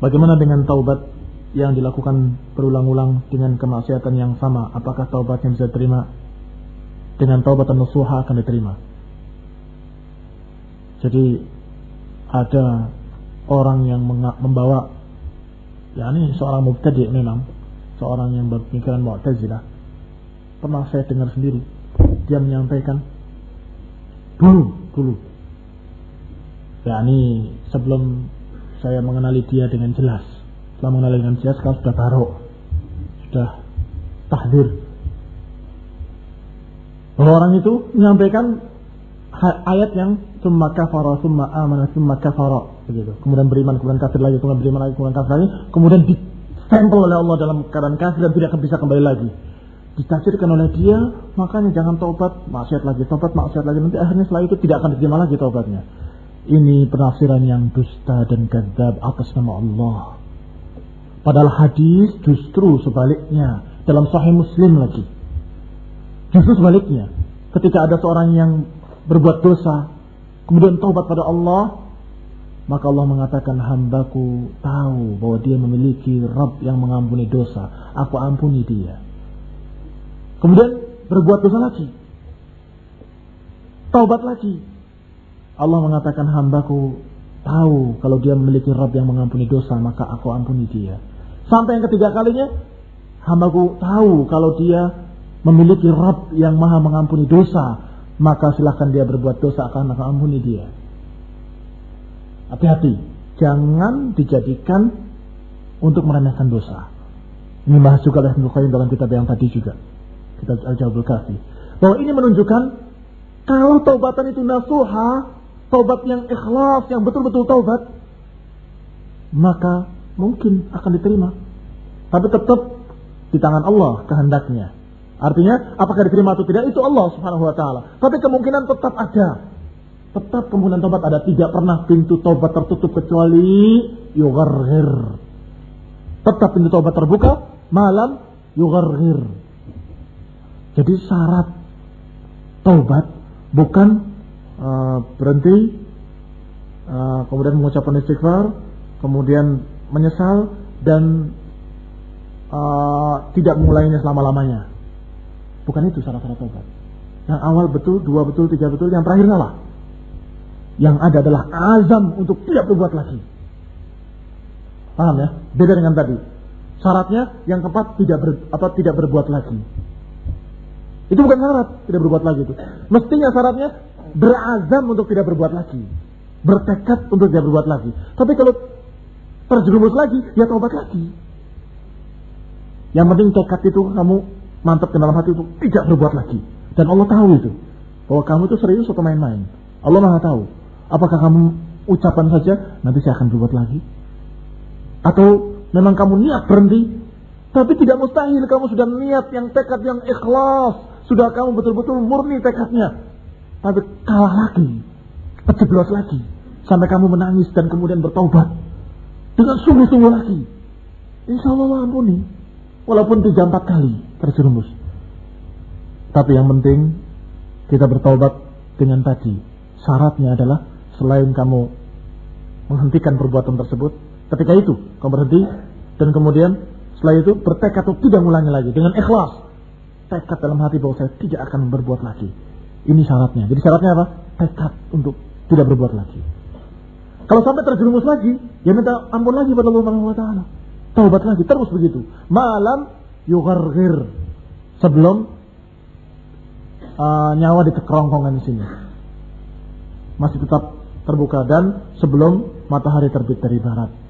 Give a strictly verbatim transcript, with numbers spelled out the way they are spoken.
Bagaimana dengan taubat yang dilakukan berulang-ulang dengan kemaksiatan yang sama? Apakah taubatnya bisa diterima? Dengan taubatan nasuha akan diterima. Jadi ada orang yang membawa, ya ini seorang mubtadi' memang, seorang yang berpikiran Mu'tazilah. Pernah saya dengar sendiri, dia menyampaikan dulu, dulu. Ya ini sebelum saya mengenali dia dengan jelas. Setelah mengenali dengan jelas, kalau sudah barok, sudah tahdir. Bahwa orang itu menyampaikan ayat yang summa kafara, summa amana, summa kafara, begitu. Kemudian beriman, kemudian kafir lagi, kemudian beriman lagi, kemudian kafir lagi, kemudian ditempel oleh Allah dalam keadaan kafir dan tidak akan bisa kembali lagi. Ditafsirkan oleh dia, makanya jangan taubat, maksiat lagi, taubat, maksiat lagi, nanti akhirnya setelah itu tidak akan diterima lagi taubatnya. Ini penafsiran yang dusta dan kadzab atas nama Allah. Padahal hadis justru sebaliknya, dalam Sahih Muslim lagi. Justru sebaliknya, ketika ada seorang yang berbuat dosa, kemudian taubat pada Allah, maka Allah mengatakan, hambaku tahu bahwa dia memiliki Rabb yang mengampuni dosa, aku ampuni dia. Kemudian berbuat dosa lagi, taubat lagi, Allah mengatakan, hambaku tahu kalau dia memiliki Rabb yang mengampuni dosa, maka aku ampuni dia. Sampai yang ketiga kalinya, hambaku tahu kalau dia memiliki Rabb yang maha mengampuni dosa, maka silahkan dia berbuat dosa, akan aku ampuni dia. Hati-hati, jangan dijadikan untuk meremehkan dosa. Ini bahas juga oleh Ibnu Qayyim dalam kitab yang tadi juga, kitab Al-Jawabul Kafi, bahwa ini menunjukkan kalau taubatan itu nasuha, taubat yang ikhlas, yang betul-betul taubat, maka mungkin akan diterima. Tapi tetap di tangan Allah kehendaknya. Artinya apakah diterima atau tidak itu Allah Subhanahu wa taala. Tapi kemungkinan tetap ada. Tetap kemungkinan taubat ada. Tidak pernah pintu taubat tertutup kecuali yugharghir. Tetap pintu taubat terbuka malam yugharghir. Jadi syarat taubat bukan uh, berhenti uh, kemudian mengucapkan istighfar, kemudian menyesal dan uh, tidak mengulainya selama-lamanya. Bukan itu syarat-syarat taubat. Yang awal betul, dua betul, tiga betul, yang terakhir salah. Yang ada adalah azam untuk tidak berbuat lagi. Paham ya? Beda dengan tadi. Syaratnya yang keempat tidak ber, apa tidak berbuat lagi. Itu bukan syarat tidak berbuat lagi itu. Mestinya syaratnya berazam untuk tidak berbuat lagi, bertekad untuk tidak berbuat lagi. Tapi kalau terjerumus lagi, ya taubat lagi. Yang penting tekad itu kamu mantap ke dalam hati itu tidak berbuat lagi. Dan Allah tahu itu, bahwa kamu itu serius atau main-main. Allah Maha tahu. Apakah kamu ucapan saja, nanti saya akan berbuat lagi, atau memang kamu niat berhenti. Tapi tidak mustahil kamu sudah niat yang tekad yang ikhlas, sudah kamu betul-betul murni tekadnya, tapi kalah lagi, keceblos lagi, sampai kamu menangis dan kemudian bertaubat dengan sungguh-sungguh lagi. Insya Allah ampuni, walaupun tiga empat kali terjerumus. Tapi yang penting kita bertaubat dengan tadi. Syaratnya adalah selain kamu menghentikan perbuatan tersebut, ketika itu kamu berhenti dan kemudian setelah itu bertekad untuk tidak mengulangi lagi dengan ikhlas. Tekad dalam hati bahwa saya tidak akan berbuat lagi. Ini syaratnya. Jadi syaratnya apa? Tekad untuk tidak berbuat lagi. Kalau sampai terjerumus lagi, ya minta ampun lagi pada Allah Subhanahu wa taala. Taubat lagi, terus begitu. Malam yugharghir, sebelum uh, nyawa di kerongkongan sini masih tetap terbuka dan sebelum matahari terbit dari barat.